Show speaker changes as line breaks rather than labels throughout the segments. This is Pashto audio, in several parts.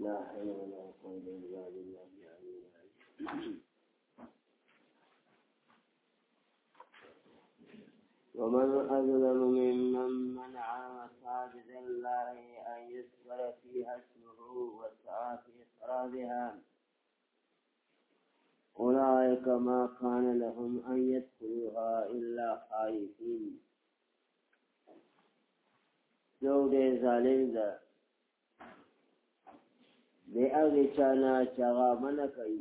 لا حول ولا قوة إلا بالله العلي العظيم. ومن أظلم ممن منع مساجد الله أن يذكر فيها اسمه وسعى في خرابها أولئك ما كان لهم أن يدخلوها إلا خائفين. جو دے ظالم دا دے اغی چانا چاغا منع کئی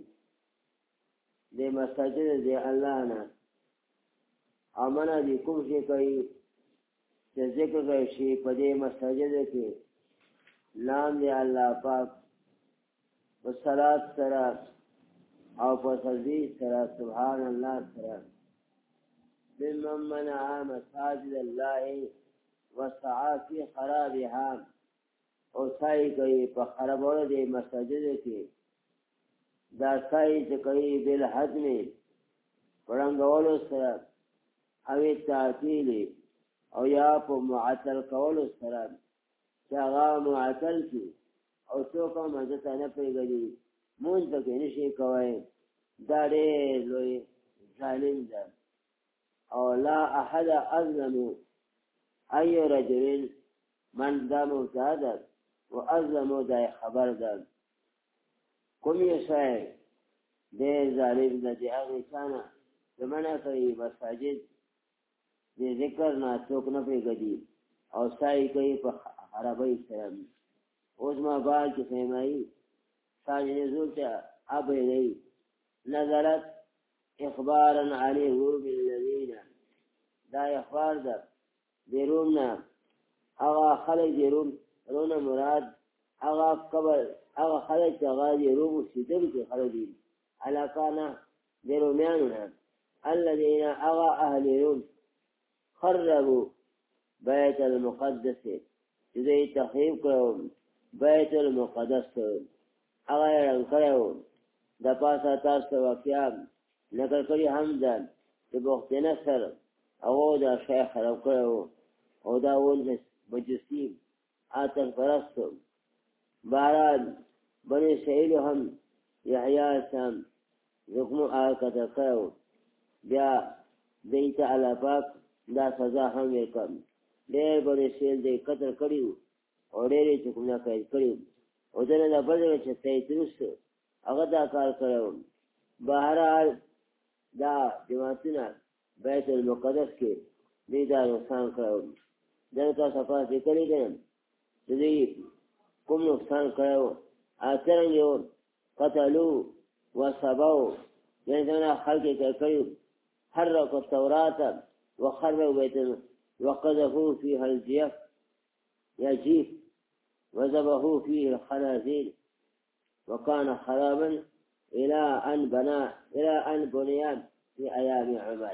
دے مساجد دے اللہ نا امنا دی کم شی کئی چه ذکر کئی شی پا دے مساجد کے نام دے اللہ پاک و صلاة سرا او پا تذیح سرا سبحان اللہ سرا ممن منع مساجد اللہ وسعى في خرابها او سعی کوي په خرابولو د مساجدو کې دا سعی چې کوي بالحجم پړنګولو سره او تعطیل او یا په معطل کولو سره چې هغه معطل شي او څوک هم ځته نه پرېږدي مونځ پکې نشي کوی دا ډېر لوی ظالم ده او لا احد اظلم أي رجل من دا مبتدا وأظلم دا خبر دا كم يسعي دي ظالم دا دي أغي سانا زمانا كي مساجد دي ذكرنا توقنا في قديم أو سعي كي فخربي السلام وزما بعد كفهمائي ساجد نزولتا أبي لي نزلت إخبارا عن الروم الذين دا إخبار دا دی رومنا اغا خلق دی رومنا مراد اغا قبل اغا خلق اغا دی روم سیدل کی خلق دی علاقانا دی رومیانونا الذین اغا اهل روم خربوا بیت المقدس جدی تخریب کرو بیت المقدس اغا ایران کرو دا پاسا تاست واقعام نکل کری حمدان دی بخت نصر او دا شیخ خراب کرو او دا ونس مجسیم آتش پرستو باران بنی سعیلو هم یحیاء سام زکمو آکتا کرو بیا دیتا علا پاک دا سزا هم وکم دیر بنی سعیل دی قتل کریو او دیری چکمنا قید کریو او دن دا بدر چه تیتروستو اگر دا کار کرو بہرحال دا جماعتنا بیت المقدس کے دیدہ نقصان کرو دنکا صفحہ ذکری دن جدی کم نقصان کرو آترنگیو قتلو و سباو جنسانا خلقی کرکریو حرقوا التوراة وخربوا بیتن وقذفوا فيها الجيف يجيف وذبحوا فيه الخنازير وكان خرابا إلى أن بنيان في أيام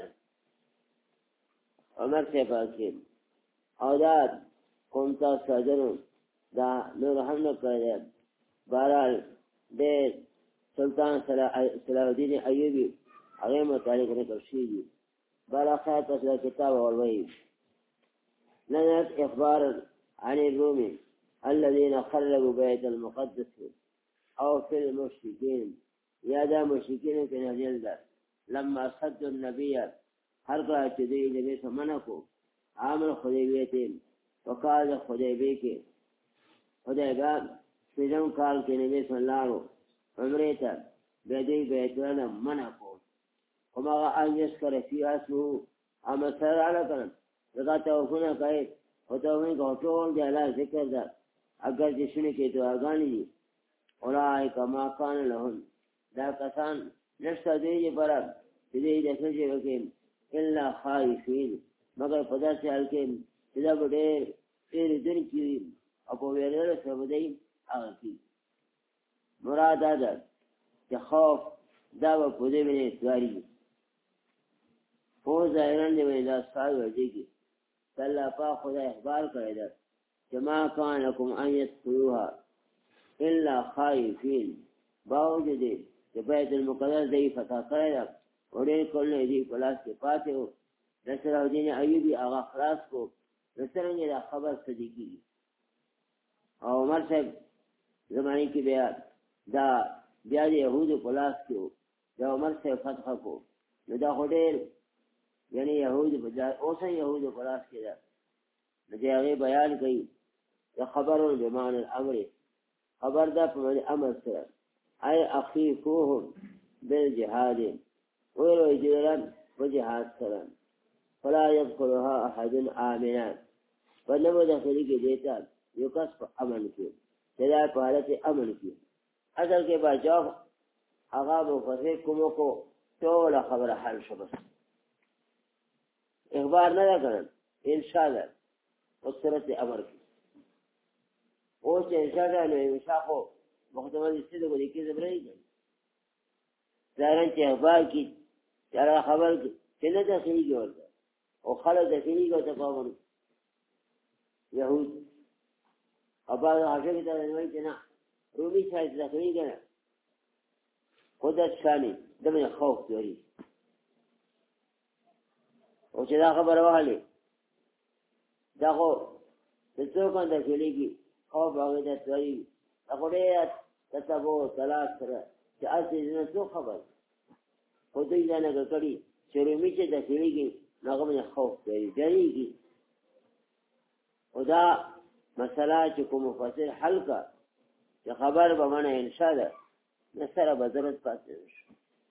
عمر سے پاکیم او دا قومتا ساجرون دا نور هم نکرده بارال دے سلطان صلاح الدین ایوبی اغیر متعلق نکر شیدی بارا خیات اصلا کتاب والوئی لنت اخبار عن الرومي الذين خربوا بيت المقدس او في المشركين يا دا مشركين في نهجل دا لما صدوا النبي هر کله چې دوی نبی ته منع کو عامل حدیبیه ته وقال حدیبیه کې حدیبیه سیدم کال کې نبی صلی الله علیه عمره ته بدی بیتونه منع کو وما ان يذكر في اسمه اما سر على كلام لذا توفنا کوي او توفین ټول دی الله ذکر دا اگر دې شنه کې تو اغانی اولئک ما کان لهم دا کسان نشته دی پر دې د څه وکیم إلا خائفين مگر پدا سے حلکے جدا بڑے تیرے دن کی اپو ویرر سبدئی آگی مراد آدھر کہ خوف دعوی پودے میں اتواری فوز ظاہران دے میں داستاوی وردے کی کہ اللہ پاک خدا اخبار کرے در کہ ما کانکم ان یدخلوها الا خائفین باوجود کہ بیت المقدس دی فتح کرے در وڑے کلنے دی پلاس کے پاتے ہو نصر الدین ایوبی آغا خلاص کو نصرنگی دا خبر صدیقی او عمر صاحب زمانی کې بیا د یهودو په لاس کې و د عمر صاحب فتح کو نو دا خو ډېر یعنی یهودو اوس یهودو په لاس کې ده نو د هغې بیان کوي د خبرون بمعنى الامر خبر ده په معنی امر سره ای اخیفوهم بالجهاد ویلو جیران په جهاد سره فلا يدخلها احد آمنا فنمو دخلی کې دیتا یو کس په امن کې دا په حالت امن کې اصل کې بچاو هغه مفسر کومو کو ټول خبره حل شو بس اخبار نه کړل ان شاء الله او صورت امر کې او چې ان شاء الله نو شاخو مخدمه دې څه د کې زبرې دي ځان چې اخبار کې چا خبر کې نه داخلي ورته او خلک داخلي ورته پاون يهود ابا هغه ته وایي چې نه رومي شاید داخلي کنه قدرت ثاني دمه خوف لري او چې دا خبره وهلې دا خو څه کوم داخليږي خوف هغه ته وایي هغه دې تاسو طلاق سره چې اصلي نه څه خبر خو دې نه کړی چې رومي چې داخليږي هغه من خوف لري جریږي او دا مسله چې کوم مفسر حل کا چې خبر به معنی انشاء ده نسره به ضرورت پاتې شي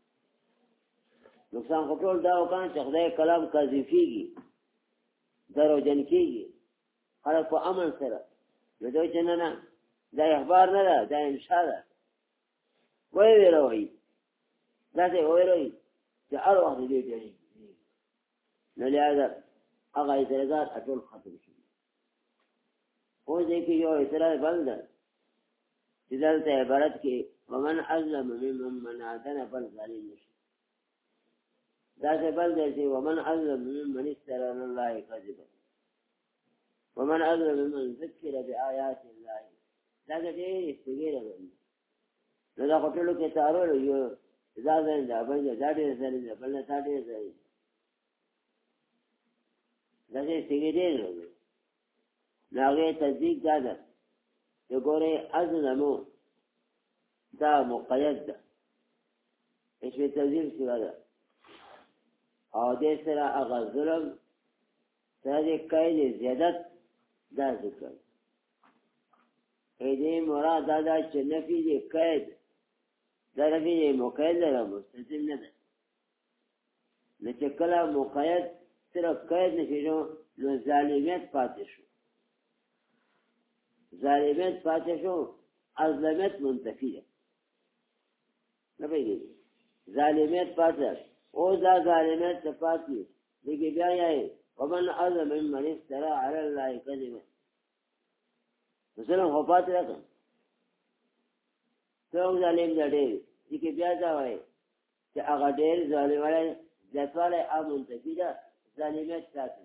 نقصان خو ټول دا وکړي چې خدای کلام قذفيږي دروژن کیږي خلک په امن سره نو دوی چې نه دا اخبار نه ده دا انشاء ده وایي دا څه وایي چې هر وخت دې دی نو لهدا هغه اعتراضات ټول ختم شي او دې کې یو اعتراض بل ده چې دلته عبارت کې ومن ازلم ممن منعتن بل ظالم نشي دا څه بل ده چې ومن ازلم ممن استرى الله كذبا ومن ازلم ممن ذكر بآيات الله دا دې استګیره ده نو دا خپلو کې تارو یو دا ځای دا باندې دا دې ځای دا بل نه تا دې ځای دا دې استګیره ده ناغه تصدیق داده چې ګوره ازلمو دا مقید ده هیڅ تصدیق شوی ده او دې سره هغه ظلم سره کایل زیادت دا ذکر دې مراد دا چې نفي دې قید دا نفي دې مقید ده مستلزم نه ده نه چې کله مقید سره قید نشي نو ظالمیت پاتې شو ظالمیت پاتې شو ازلمیت منتفی ده نه پیږي ظالمیت پاتې او دا ظالمیت پاتې دغه بیا یې ومن ازلم ممن افترى على الله كذبا مثلا هو پاتې راځي څو ظالم دې دغه بیا دا وایي چې هغه ډېر ظالم وایي ځکه منتفی ده ظالمیت پاتې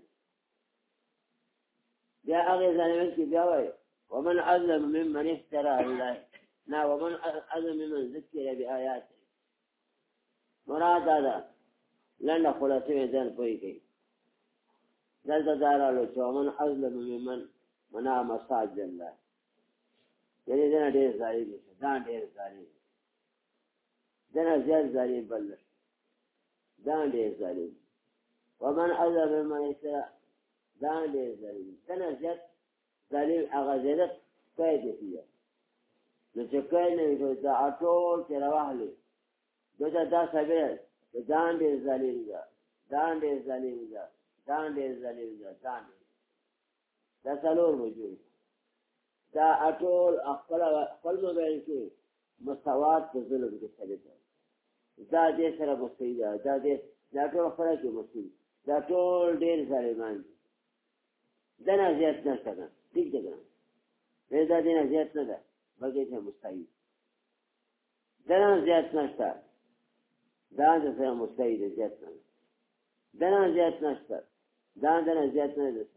بیا هغه ظالمیت کې بیا وایي ومن أظلم ممن افترى على الله ومن أظلم ممن ذكر بآياته مراد هذا لن خلاصه ذن کوئی گئی دلتا دارالو چه ومن أظلم ممن منع مساجد الله یعنی دنا ډیر ظالم دي دا ډیر ظالم دنا زیات ظالم بل دا ډیر ظالم ومن أظلم ممن افترى دا ډیر ظالم دنا زیات ظالم هغه زیادت قید دی نو چې قید نه وي دا ټول چې راوهلي دا سبب ځان دې ظالم ده ځان دې ظالم ده ځان دې ظالم ده ځان دا څلور وجود دا ټول خپل موبایل کې مساوات په ظلم کې ثابت ده دا دې سره مستوي ده دا ټول خلک مستوي دا ټول ډېر ظالمان دي دنا زیات نشته ده ٹھیک ده دا دنا زیات نه ده بلکې چې مستوي دنا زیات نشته دا سره مستوي ده زیات نه دنا زیات نشته دنا زیات نه ده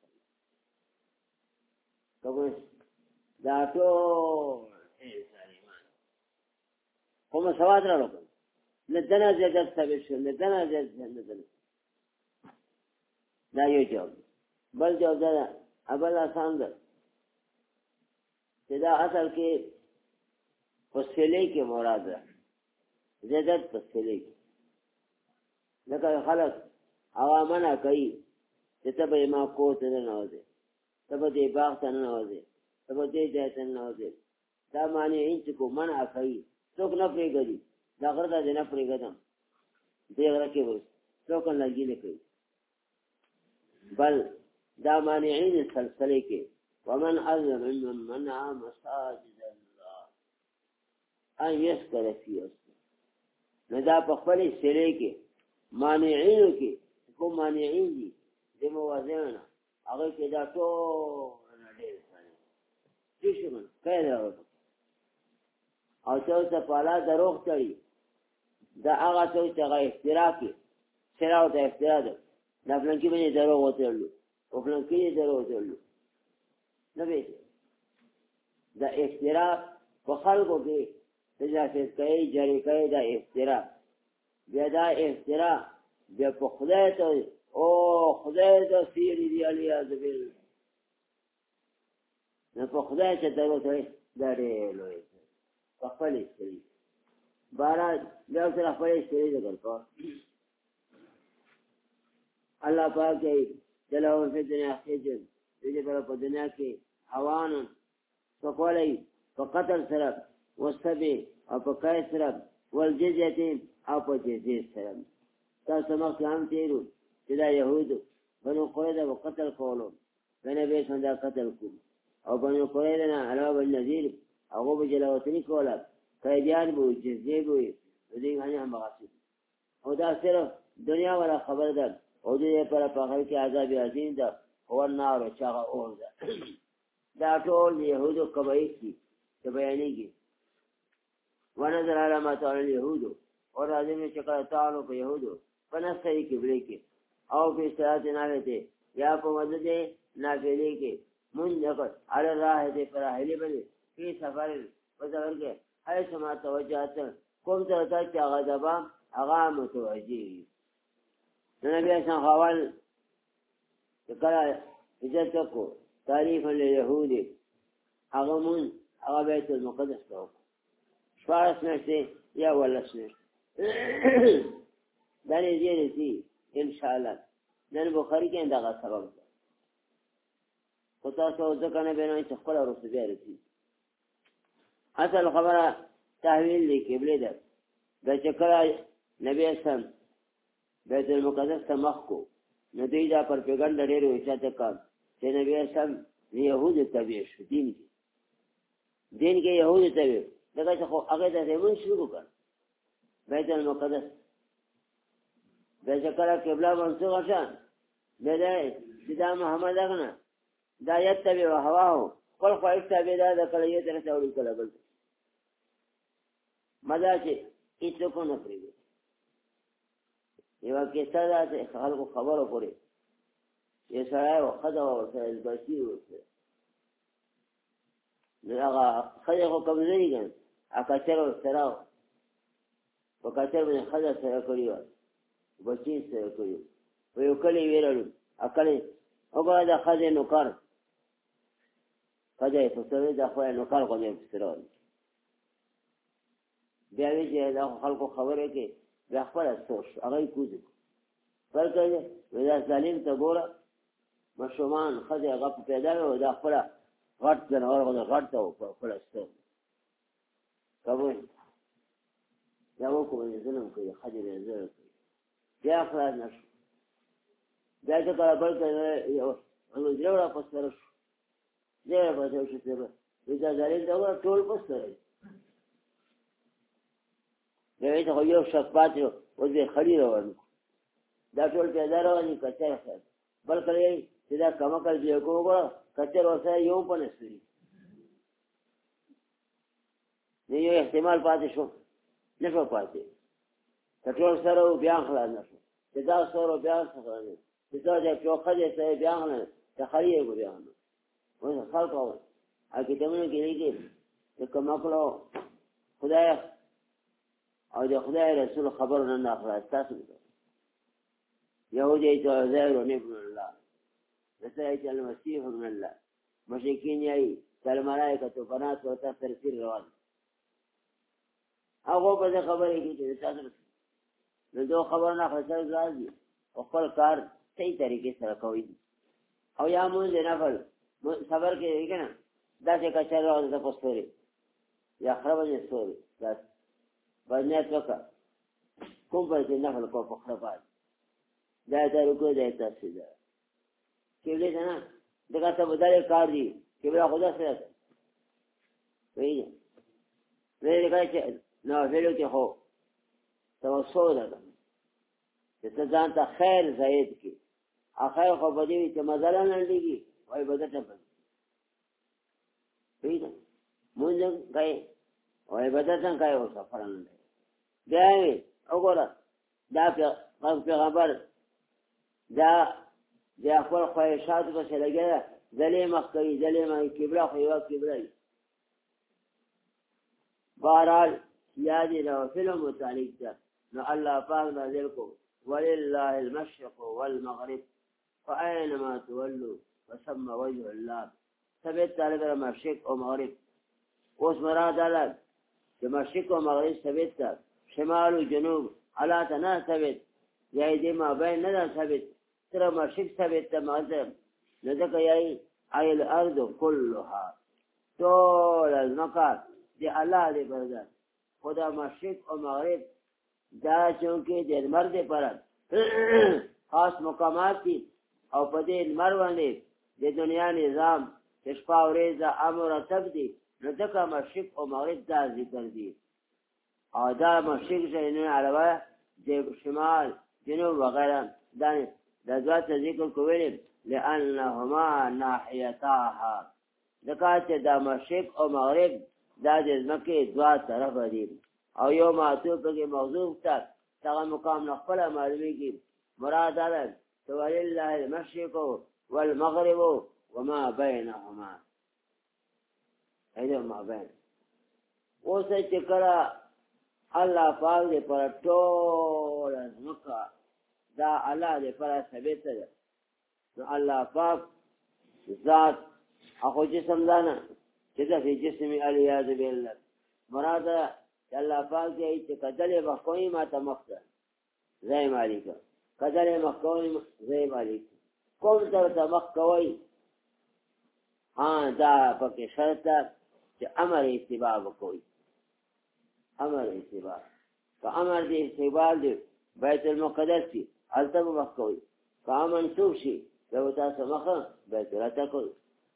کوم دا ټول ظالمان کوم سواد را لګل نه دنا زیات ثابت شو نه دنا زیات نه ده دا یو جواب بل جواب ده ابل آسان ده چې دا اصل کې فصلې کې مراد ده زیادت فصلې کې لکه خلک هغه منع کوي چې ته به ما کور ته نه وځې ته به دې باغ ته نه وځې ته به دې ځای ته نه وځې دا معنی چې کو منع کوي څوک نه پرېږدي دا غره ته دې نه پرېږدم دې غره کې به څوک لګي نه کوي بل دا مانعین سلسلې کې ومن أظلم ممن منع مساجد الله ان يذكر فيه اسمه نو دا په خپلې سلې کې مانعینو کې کوم مانعین دي د موازنه هغه کې دا ټول نه ډېر څه شي من کله او څه پالا دروغ تړي دا هغه څه چې هغه اختراع کې سراو ته اختراع ده دا فلانکی باندې دروغ وتړلو او فلانکی دروغ وتړلو نه وي دا اختراع په خلکو کې تجاسس کوي جری کوي دا اختراع بیا دا اختراع بیا په خدای ته او خدای ته سیری دی علی ازبل نه په خدای ته دروغ کوي دا ډېر لوی په خپل سری بارا بیا سره خپل سری ذکر کو الله پاک چلو په دنیا کې دې په دنیا کې حوان فقولي فقتل سرب والسبي او په کای سرب والجزيه او په جزيه سرب تاسو مخ هم تیرو چې دا يهودو بنو قريظه وقتل کولو بنه به څنګه قتل کو او بنو قريظه نه علاوه النذير هغه به جلاوطني کوله قیدیان بو جزيه بو دې غني هم بغاسي او دا صرف دنیا ولا خبر ده او دې پر په هغه کې عذاب عظیم ده او النار چاغه اور ده دا ټول يهودو قبایل دي چې بیانېږي ونظر علامات اليهود اور راځي چې کله تعالو په يهودو پنځه کې بریکي او په ساعت نه لته یا په مدد نافلې کې منځ على راه دې پر اهلي بني په سفر وځور کې هر سما توجهات کوم ځای ته چې هغه دبا هغه متوجي نبی اسلام حوال کله عزت کو تعریف اليهود هغه مون هغه بیت المقدس ته شپارس نشته یا ولسنه دا نه دی ان شاء الله نن بخاری کې دا سبب ده خو تاسو ځکه نه بینئ چې خپل ورسې بیارتي اصل خبره تحویل دی قبله ده د چکرای نبی اسلام بیت المقدس ته مخ کو نتیجه پر پیغمبر ډېر وچاته کار چې نبی اسلام يهود تبع شو دین کې يهود تبع دغه خو هغه د زمون شروع کړ بیت المقدس د چکرای قبله منسوخ شان دغه سیدا محمد اغنا دا یتبع هواو خپل خو ایتبع دا کله یې تر څو وړي کله بل مزه چې هیڅ کو نه پریږي یو کې ستاسو خلکو خبرو پورې یې سره وخت او سره بچي وته دغه خلکو کمزوري ګان اکثر سره وکړه باندې خلک سره کوي بچي سره کوي یو کلی ویرلو اکل هغه د خځې نو کار خځې په سره د خپل نو کار کوي سره بیا وی چې دا خلکو خبره کې د خپل سوچ هغه کوزي ورته ودا ظالم ته ګوره مشومان خځه غپ پیدا و دا خپل غټ جنور غټ ته خپل ستو کوي دا وکړي ظلم کوي خځه یې زړه بیا خلاص نشو دا چې کله بل ته یو جوړه پسره شو دې په دې شو چې دا ظالم دا ټول پسره یوه ته یو شپات او دې خړی روان دا ټول پیدا رواني کچا خیر بل کله چې دا کمکل دی کوو کچا ورسره یو پنځري نه یو احتمال پاتې شو نه شو پاتې ټول سره بیا خلاص نشو چې دا سره بیا څنګه نه چې دا چې یو خدای سره بیا نه ته خړی یو بیا نه وای خلک او هغه دمنه کې نه کې چې کمکلو خدای او د خدای رسول خبر نه اخلاص تاسو يهودي ته زائر ابن الله رسائل المسيح ابن الله مشركين يي الملائكه بنات وتفسير روان هغه په دې خبرې کې چې تاسو نو دوه خبر نه خسر راځي او خپل کار صحیح طریقې سره کوي او یا مونږ نه فل صبر کې کنه دا چې کچره او د پستوري یا خراب نه ستوري دا باندې څوکا کوم په دې نه فل کو په خراب دا ته رکو دی تاسو دا کېږي نه دغه ته بدل کار دی چې بلا خدا سره وایي نه لري چې نو ویلو کې هو توسل ده چې ته ځان ته خیر زائد کی اخر خو بدی چې مزل نه لګي وای بدته په پیدا مونږ غي وای بدته کای او سفر نه دی وګوره دا پیغمبر دا خپل خواهشات په سره لګي ذلې مخکې ذلې ما کبره خو یو کبره بہرحال یادی لو فلم متعلق تھا نو اللہ پاک نازل کو وللہ المشرق والمغرب فأینما تولوا فثم وجه اللہ ثبت طالب مشرق و مغرب اس مراد علم کہ مشرق و مغرب ثبت تھا شمال و جنوب علا تنا ثبت یہی دی ما بین ندا ثبت ترى مشرق ثبت تھا مغرب نذکر یہی ای الارض کلها طول المقام دی اللہ دے بردن خدا مشرق و مغرب دا چونکہ دی مرد پر خاص مقامات تھی او پدے مروندے دی دنیا نظام تشپا و ریزا امر تب دی ندکا مشرق و مغرب دا ذکر دی او دا مشرق سے انہوں علاوہ دی شمال جنوب وغیرہ دانی دا دوات ذکر کوئلیم لئنہما ناحیتاها دکاچہ دا مشرق و مغرب دا د ځمکې دوه طرفه دي او یو معطوف پکې محذوف تا هغه مقام نخپل معلومیږي مراد ده ولله المشرق والمغرب وما بينهما ایدو ما بین اوس چې کله الله پاک دې پر ټول ځمکه دا الله دې پر ثابت ده نو الله پاک ذات هغه جسم دانه جدا فی جسم علیاذ بالله مراد الله پاک دې چې کدلې مخکوي ما ته مخته زای مالک کدلې مخکوي زای مالک کوم ته مخکوي ها دا پکې شرط چې امر اتباع وکوي امر اتباع فامر دې اتباع دې بیت المقدس کې التم مخکوي فامن توشي لو تاسو مخه بیت الله تکوي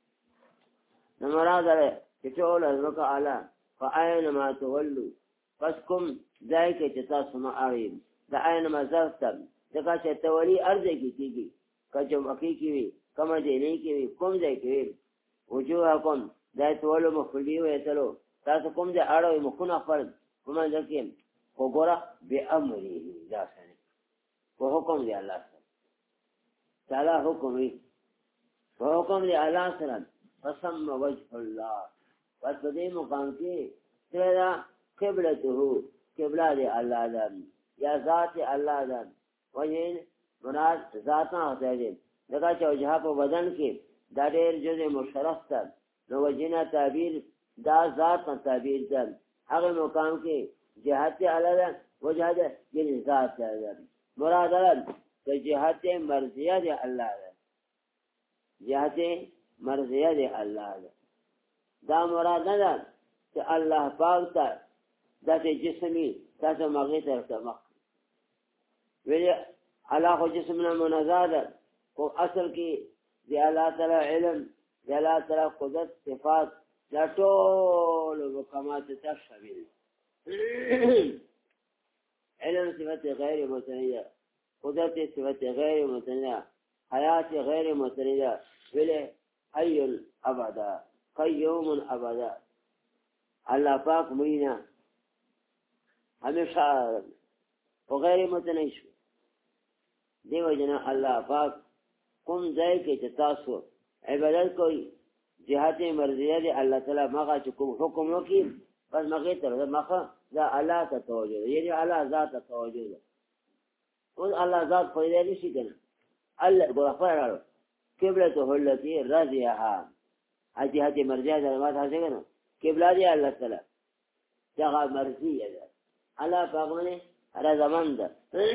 نمراد ہے کہ چول ازمکا علا فآئینما تولو پس کم ذائقہ چتا سما آریم دا آئینما ظرفتم دکا چه تولی ارزے کی گی کچم اکی کیوی کم دینی کیوی کم دے کیوی وجوہ کم دائی تولو مخفلی ہوئے تلو تاسو کم دے آڑوی مخون اخفرد کمان دکیم کو گورا بے امری دا سنے کو حکم دے اللہ سن تعالی حکم ری کو حکم دے اللہ سن فسم وجه اللہ پس بدے مقام کے تیرا قبلتہو قبلہ دے اللہ دن یا ذات اللہ دن وجہ مراد ذاتاں ہوتا ہے لگا چاہو جہاں پہ بدن کے دا دیر جز مشرف تن نو وجہنا تعبیر دا ذات تعبیر تن اگر مقام کے جہت اللہ دن وجہ دے یعنی ذات دن مراد دن کہ جہت مرضیہ دے اللہ دن جہت مرضیہ دے اللہ دے دا مراد نہ دا کہ اللہ پاک تا دا تے جسمی تا تے مغی طرف مخ ویلی اللہ کو جسمنا منازع دا کو اصل کی دی اللہ تعالی علم دی اللہ تعالی قدرت صفات دا طول مقامات تا شامل علم صفت غیر متنیہ قدرت صفت غیر متنیہ حیات غیر متنیہ ویلی حی الابدا قیوم ابدا اللہ پاک مہینہ ہمیشہ وغیر متنیش دیو جنا اللہ پاک کم ذائق تاسو عبادت کوئی جہات مرضیہ دے اللہ تعالی مغا چکم حکم وکی بس مغی طرف مخا دا اللہ تا توجہ یعنی اللہ ذات تا توجہ اور اللہ ذات خویدہ نشی کنا اللہ گوڑا فرارو قبلته التي رضيها جهة مرضية ما تحسن قبلة دي الله تعالى جهة مرضية الله پاک باندې رضامند ده.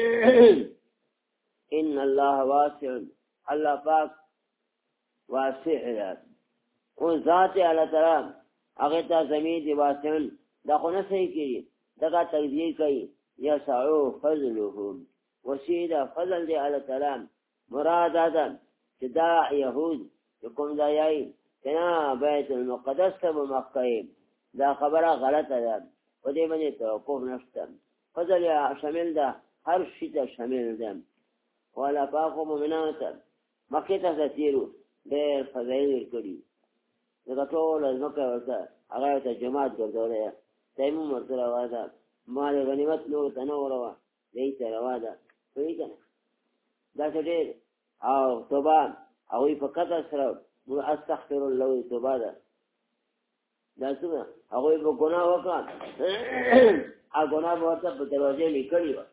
ان الله واسع، الله پاک واسع ده. او ذات الله تعالی هغه ته زمین دی واسع، دا خو نه صحیح کیږي، دغه تجزیه کوي یسعو فضلهم، وسیله فضل دی الله تعالی. مراد ده چې دا یهود کوم ځای کنا بیت المقدس ته مکه، دا خبره غلطه ده، په دې باندې توقف نشته. فضل شامل ده، هر شي ته شامل ده. ولا پاک مومنان ته مکه ته تیرو ډېر فضایل کړي، دا ټول ځمکه ورته هغه ته جماعت ګرځولې، تیمم ورته روا ده، مال غنیمت نور ته نه وروا دی ته روا ده. پوهېږئ که نه؟ داسې ډېر او توبه هغوی په قطع سره استغفر الله توبه ده. دا څنګه هغوی به ګناه وکړه، هغه ګناه به ورته په دروازې لیکلې وه،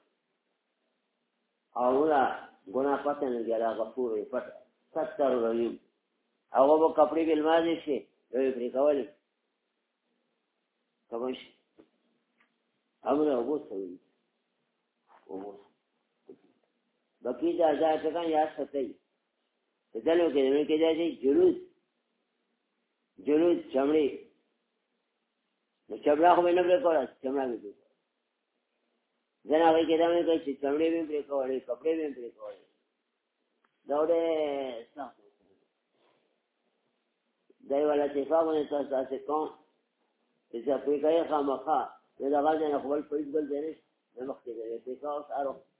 او دا ګناه پته نه لګي، هغه غفور یې پټه ستر رحیم. هغه به کپړې به لمانځې شي، یو یې پرې کولې کمه شي هغوی اوبو سوي اوبو بقي دا ځای ټکان یاد ساتئ. په ځلو کې دنو کې دا دی جلود چمړې، نو چمړه خو به نه پرې کوله، چمړه مې پرې کوله. ځنه هغوی کې دا مې کوي چې چمړې به مې پرې کولې، کپړې به مې پرې کولې. دا ډېر سخت دی والا اتفاق باندې تاسو داسې کوم چې پرې کوي خامخا، نو د هغه ځای نه خو بل پولیس بل ځای نشته، د مخکې ځای پرې کوه اوس هر وخت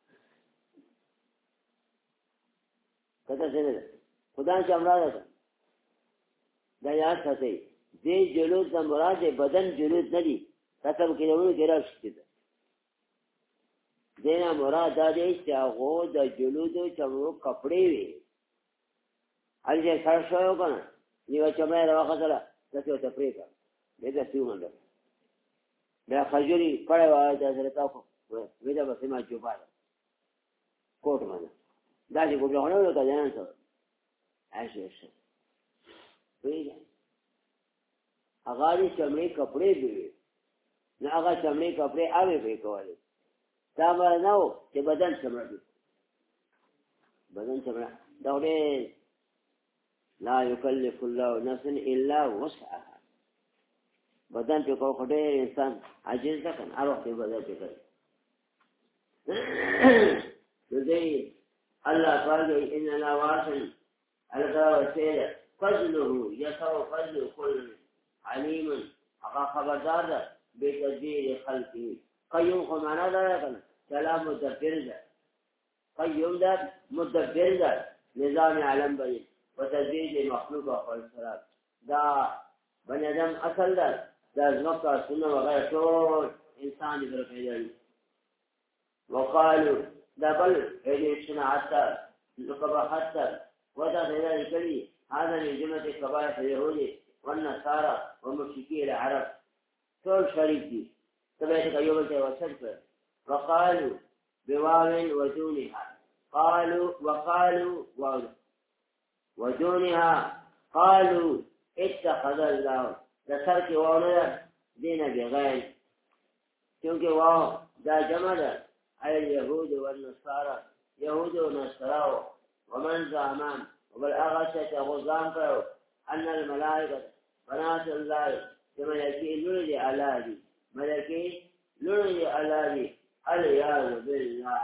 کته څنګه ده خدا چمړه ده. دا یاد ساتئ، دې جلود نه مراد بدن جلود نه دي، کتب کې ورو کې راځي ده. دې نه مراد دا دی چې هغه د جلودو چمړو کپړې وي، هلته سره شو کنه نیو چمړه راوخته دته ته پرې کا دې د سیمه دا خجوري کړه وای دا سره تاسو وې دا به ما جوړه کوټ باندې دا چې کوم نه وکړ نه څه اشه ویل هغه دې چمړې کپڑے دی نه، هغه چمړې کپڑے اوې به کولې، دا مر نه و چې بدن چمړه دی، بدن چمړه دا ډېر لا یکلف الله نفسا الا وسعها. بدن په کوم ډېر انسان عاجز ده کنه، هر وخت بدن کې کوي. دې الله تعالی اننا واسن الغا وسيله فضله يسوع فضل كل عليم، هغه خبردار ده بتدبير خلقه. قيوم خو معنا ده کنه کلام مدبر ده، قيوم ده مدبر ده، نظام عالم باندې په تدبیر مخلوق او خلق دا بني ادم اصل ده، دا ځمکه سنه وغیره ټول انسان دې پر پیدا دي. وقالوا دا بل ایډیشن حتی لقبه حتی ودا غیر کلی هذا من جملة قبائح اليهود والنصارى ومشركي العرب طول شريك دي تبعتك أيوبك وسلف. وقالوا بواو ودونها، وقالوا واو ودونها قالوا اتخذ الله لسرك واو دين بغير، كيونكي واو دا جمع ده أي اليهود والنصارى، يهود ونصارى. ومن زعمان وبالأغشة غزام كرو أن الملائكة بنات الله كملكي لولي ألادي، ملكي لولي ألادي العياذ بالله.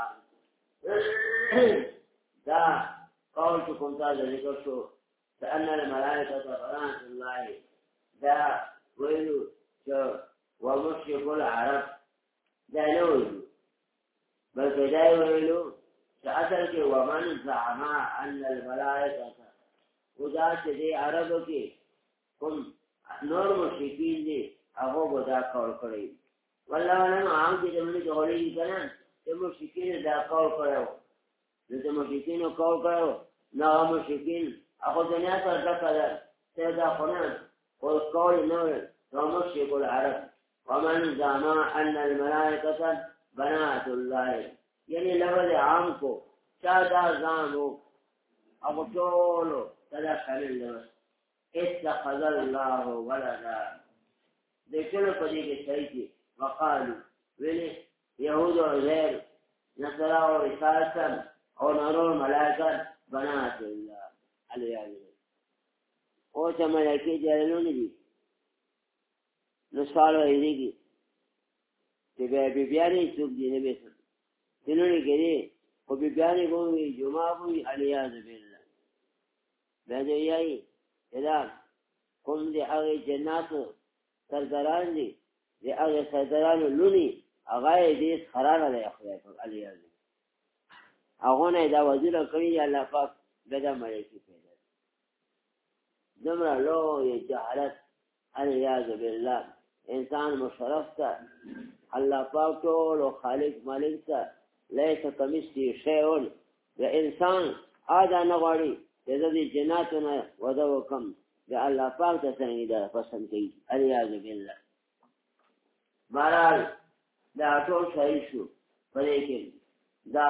دا قولتكم تاج ذكر شو فأن الملائكة بنات الله، دا ويلو شو ومشرك العرب دا نويلو، بل كداي ويلو شأثر کے ومن زعما ان الملائکة خدا چې دی عربو کې کوم نور مشرکین دي هغه ودا کول کړی. والله علم عام دې موږ جوړې کړه چې مشرکین دا کول کړو، دې مشرکین کول کړو، نه مشرکین هغه دنیا ته ځکه ته دا خنان او کول نه مشرک العرب. ومن زعما ان الملائکة بنات الله، یعنی لفظ عام کو چادا زامو ابو ټولو تدا شامل دی. اتخذ الله ولدا دې ټول په دې کې صحیح دي. وقالو ویلي یهود او عزیر نصارا او عیسی او نور ملائکه بنات الله علیه او چې ملائکې جوړونه دي نو سوال وایي چې بیانې څوک دي نه به تنونی کړي خو بیانې کوي جمعه کوي علیه بالله دا دی یای دا کوم دي هغه جنات سرداران دي د هغه سردارانو لونی هغه دې خرانه دی خدای په علیه هغه نه دا وزیر کړی الله پاک دغه ملائکې پیدا دمرا لو جهالت علیه بالله انسان مشرف تا الله پاک ټول خالق مالک تا لیس کمثله شیء د انسان ادا نه غواړي د جناتونه ودا وکم د الله پاک ته څنګه دا پسند کوي الیاذ بالله بهرحال دا ټول صحیح شو پدې کې دا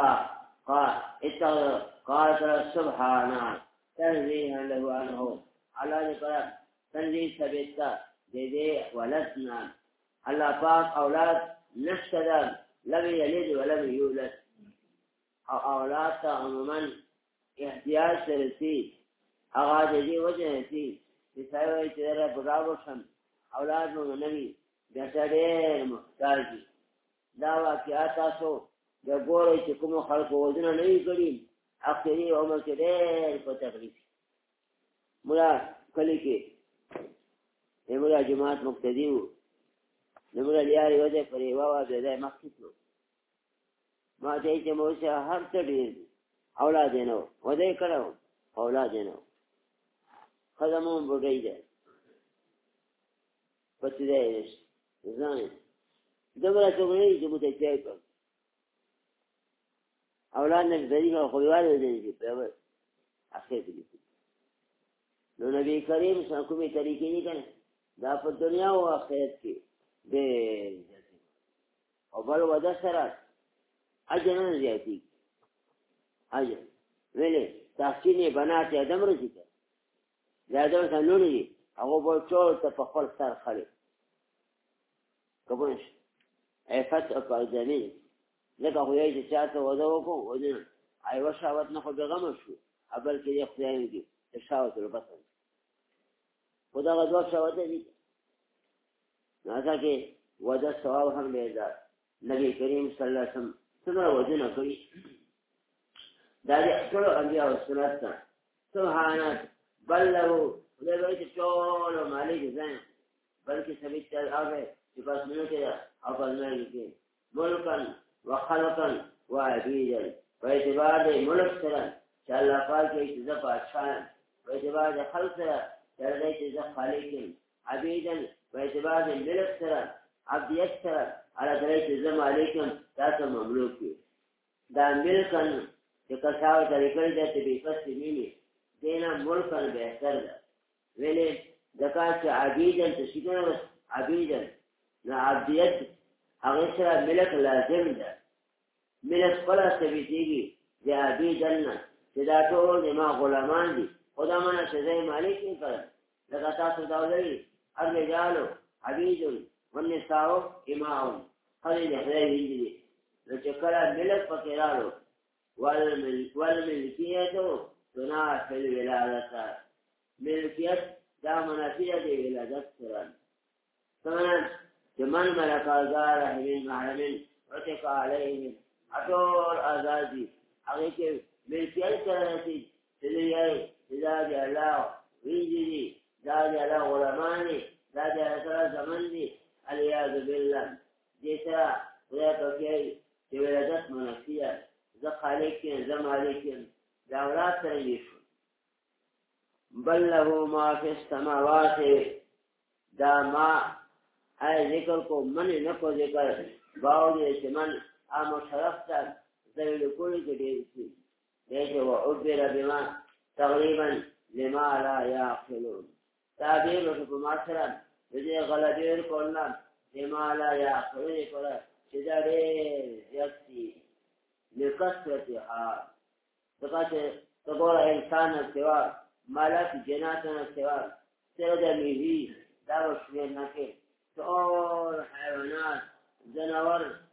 قال سبحانه تنزیها له عنه الله دې تنزیه ثبتا دې ولدنا الله پاک اولاد نشته لم يلد ولم يولد او اولاد ته عموما احتیاج سرسی اغاز دی وجه سی چې سایوي چې را برابر شم اولاد مو نوي بیا محتاج دا واقعات تاسو د ګورې چې کوم خلکو وزن نه وي کړی اخري عمر کې ډېر په تکلیف مولا کلی کې مولا جماعت مقتدی وو نمولا لیاري وجه پرې واوا به ځای مخکې کړو ما ته چې موسه هر څه ډېر اولاد نه وځي کړو اولاد نه خدامون بډای دی پاتې دی ځان دغه څنګه چې مو ته چای کړ اولاد نه ذریعہ خویواله دی په اخر کې نو نبی کریم څنګه کومې طریقې نه کړي دا په دنیا او آخرت کې دې او بل ودا سره اجر نه زیاتی اجر ویلې تحسین بنات ادم رځي دا ادم څنګه دي هغه په ټول ته په خپل سر خړې کومش افت او قاعده لکه خو یې چې تاسو ودا وکړو ودی ایو شاوت نه خو دغه شو ابل کې خدای دې شاوت البصر خدا غوښه شاوت دې ناسا کې وجه ثواب هم لیدا نبی کریم صلی الله علیه وسلم څنګه وجه کوي دا دې ټول انبیاء او سنت سبحانه بل له دې ټول مالک ځان بلکې سبي تل هغه چې پس منو کې او په نه کې ملکن وخلقا وعبيدا په اعتبار د ملک سره چې الله پاک یې عزت پاشان په اعتبار د خلق سره چې دې خالق عبيدا په اعتبار د ملک سره عبدیت سره علی درجه زم علیکم تاسو مملوک دي دا ملکن چې کساو طریقې د دې پس نیمه دینا ملکن بهتر ده ویلې دکا چې عبیدن تشکر عبیدن نا عبدیت هغه سره ملک لازم ده ملک خلا ثبتېږي د عبیدن چې دا ټول ما غلامان دي خدا منه چې زې مالک نه کړ لکه تاسو دا ولري الرجال عبید والنساء اماء خلي خدای دې چې کله ملک پکې راړو والملکیت تنافي الولادة ملکیت دا منافیه دی ولادت سره ثمن من ملک ازار رحمین محرمین وتق علیهم اطول ازادی هغه کې ملکیت سره نشي چې دا دی الله ویجی دا دی الله علمانی دا دی الله زمان دی الیاذ بالله دې سره خدای په چې ولادت منافیه ذا خالق ذا مالک دا اولاد سره نشو بل له ما فی السماوات دا ما ای ذکر کو من نه کو ذکر باوی چې من امر شرف ته ذل کولی کې دی دغه او عبر بما تقریبا لما لا يعقلون تعبیر په معاصره دې غلطیر کولنا لما لا يعقلون کړه چې دا دې یختي لکثرتها دغه تقول انسان سوا مالک جناتنا سوا سرد میوی دا وشمیر نکه ټول حیوانات جناور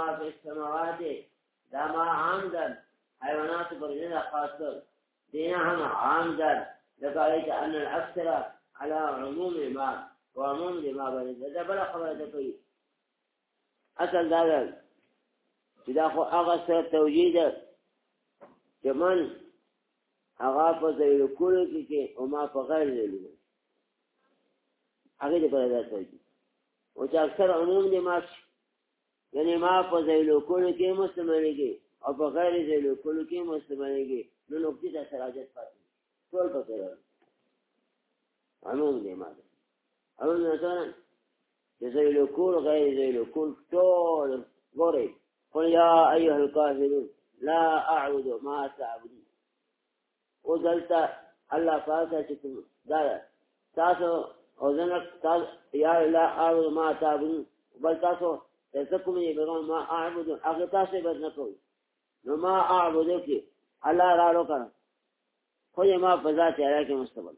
ما فی السماوات دا ما عام در حیوانات پر زیادہ خاص کر دینا ہم عام در لکالیت ان الاکثر على عموم ما وعموم دی ما بنید دا بلا خبر دا کوئی اصل دا در چدا خو اغسر توجید کہ من اغا پا زیلو کلو کی کہ وما پا غیر زیلو اگه دی پر دا توجید وچا اکثر عموم دی ما یعنی ما پا زیلو کلو کی مستمنی کی اور پا غیر زیلو کلو کی مستمنی کی نو نقطی تا سراجت پاتی طول پا کرو عموم دی ما دا عموم دی مثلا زیلو کل غیر زیلو کل طول غوری قل یا ایوہ الکافرون لا اعبد ما تعبدون وزلتا اللہ فاسا چکم دادا تاسو وزنک یا لا اعبد ما تعبدون بل تاسو تزکم یہ بگم ما اعبدون اگر تاسو بد نکو نو ما اعبدو کی اللہ رالو کرا خود ما فضا تیرا کے مستقبل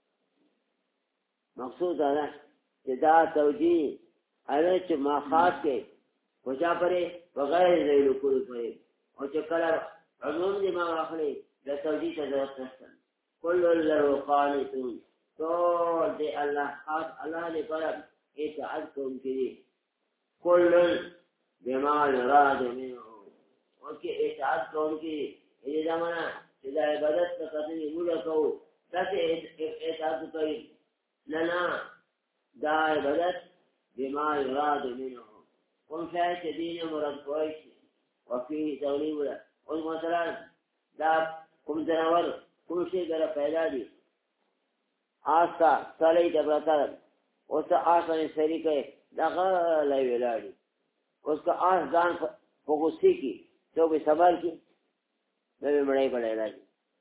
مقصود ہے کہ دا توجیہ علیچ ما خاص کے وچا پرے بغیر ذیلو کلو پرے وچا کلر عموم دی ما اخلی دا توجیہ تا ضرورت نستن کل اللہ قانتون طول دے اللہ خاص اللہ دے پرد اطاعت کن کری کل بما یراد منہو وکی اطاعت کن کری یہ زمانہ دا عبادت کا قسمی مولا کہو تاکہ اطاعت کری لنا دا عبادت بما یراد منہو کم شاید کہ دین مرد کوئیش وفی تغلیب اللہ اور مثلا دا کم زنور کم شئی در پیدا دی آستا سالی تبراتر اس کا آستا نے سری کہے دا غالی ویلاری اس کا آس دان فغصی کی تو بھی سبال کی میں مڑائی پڑے راجی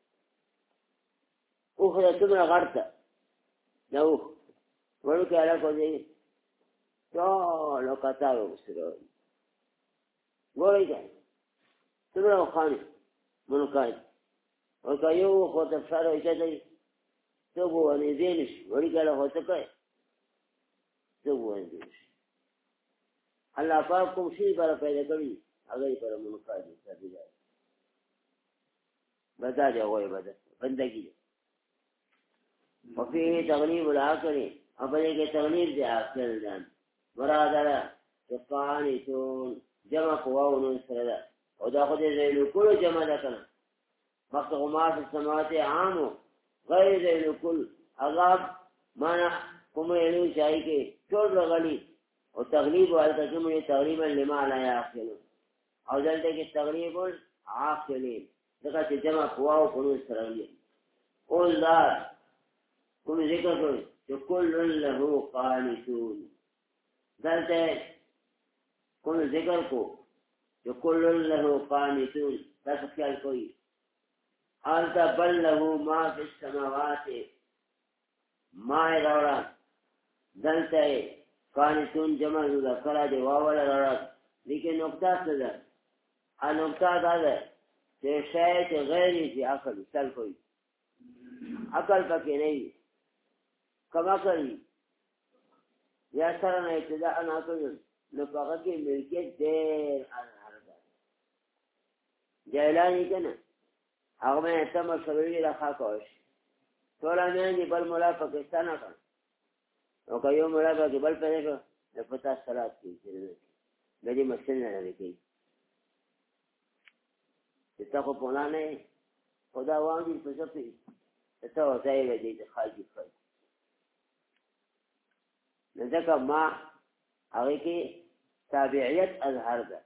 اوخ دا تمرا غرطا دا اوخ وڑو کہ اللہ کو دے لو کتابو بسرو گوری جائے تمرا وخانی منکائی وکا یو خود افشار ویچا دی تو بو انیزینش وڑی کہ اللہ خود کئے تو بو انیزینش اللہ پاک کم شیئی پر پیدا کری اگر پر منکائی دی سر جائے بتا جا غوی بندگی دی وفیه تغلیب العقلی اپنے کے تغلیب دی عقل دان برادر قانتون جمع قواون سردا او دا خود زیلو کل جمع دا کنا وقت غمات السماوات عامو غیر زیلو کل اغاب مانا کمیلو چاہی کے چود لغلی و تغلیب والتا کمنی تغلیبا لما لا یاقلون او دلتے کہ تغلیب عاقلین دکھا چھ جمع قواو کنون سرگلی قول دار کم ذکر کوئی کہ کل لہو قانتون دلتے کن ذکر کو جو کل لہو قانتون تک خیال کوئی آلتا بل لہو ما فی السماوات ما روڑا دلتے قانتون جمع دا کرا دے واولا روڑا لیکن نقطہ صدر نقطہ دادا کہ شاید غیری سی عقل چل کوئی عقل پکے نہیں کم عقلی یا سرنا ابتداء ناکلن نفاقہ کی ملکیت دیر حرکات جیلانی کنا اغمین اتمر سبیلی رخا کوش تولا مین دی بل مولا پاکستانا کن وکا یو مولا پاکی بل پیدے کن نفتا صلات کی گجی مسل نہ رکی اتتا کو پولانے خدا وان دی پسپی اتتا وزائی گجی خاجی خاجی نذکر ما اگه کی تابعیت اظهر ده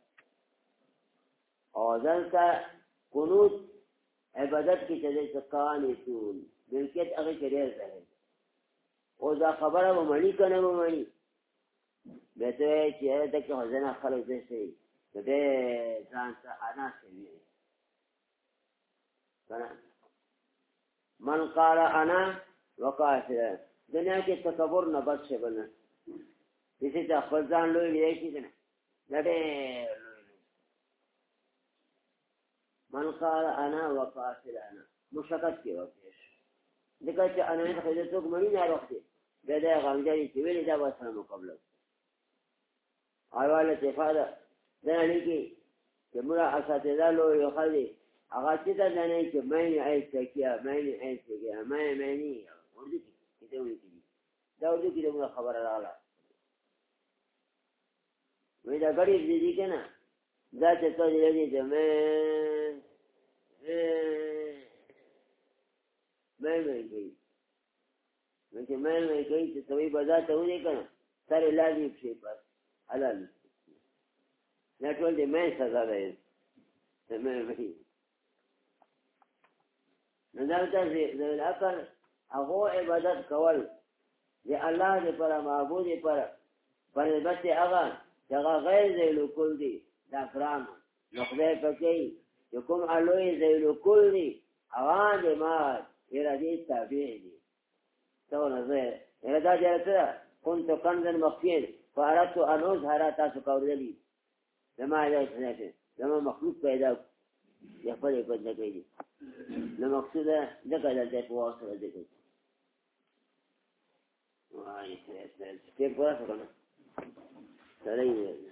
اور ذلك قنوت عبادت کی تجھے قانتون ملکیت اگه کریر رہے اور دا خبر وہ منی کنے وہ منی بیتو ہے چیئے تک حضنہ خلق دے سے بے زانتا آنا سے بھی من قال انا وقافر دنیا کے تکبر نبت سے بنا کسی تا خزان لوئی لئے کی کنا لڑے من قال انا وقافر انا مشکت کی وقتیش دکھا چا انا خیدتو کمانی نار وقتی بیدای غامجاری چویلی دا بسنا مقبلت آیوال اتفادہ دا لیکي چې موږ اساتذه لوی خلک هغه چې دا نه چې مې ایس کیا مې ایس کیا مې نه ورته کیته وایي دا ورته کې موږ خبره راغله وې دا غړي دې کنه دا چې ته دې دې مې کوي نو چې مې کوي چې توي بازار ته ودی کنه سره لازم شي پس حلال نه ټول دې مې سزا ده مې نو دا چې د اکر هغه عبادت کول دی الله دې پر معبود پر نسبت هغه چې هغه غیر ذیل کل دی دا کرام نو خدای پکې چې کوم الوی ذیل کل دی اوان دې ما اراده تابع دي تو نه زه اراده جرته كنت كنزا مخفيا فأردت أن أظهر تاسو قولي لما عليه لما مخلوق پیدا يخبر يقول لك ايدي لما مقصوده ذكر لديك واصل لديك كيف واصل سليم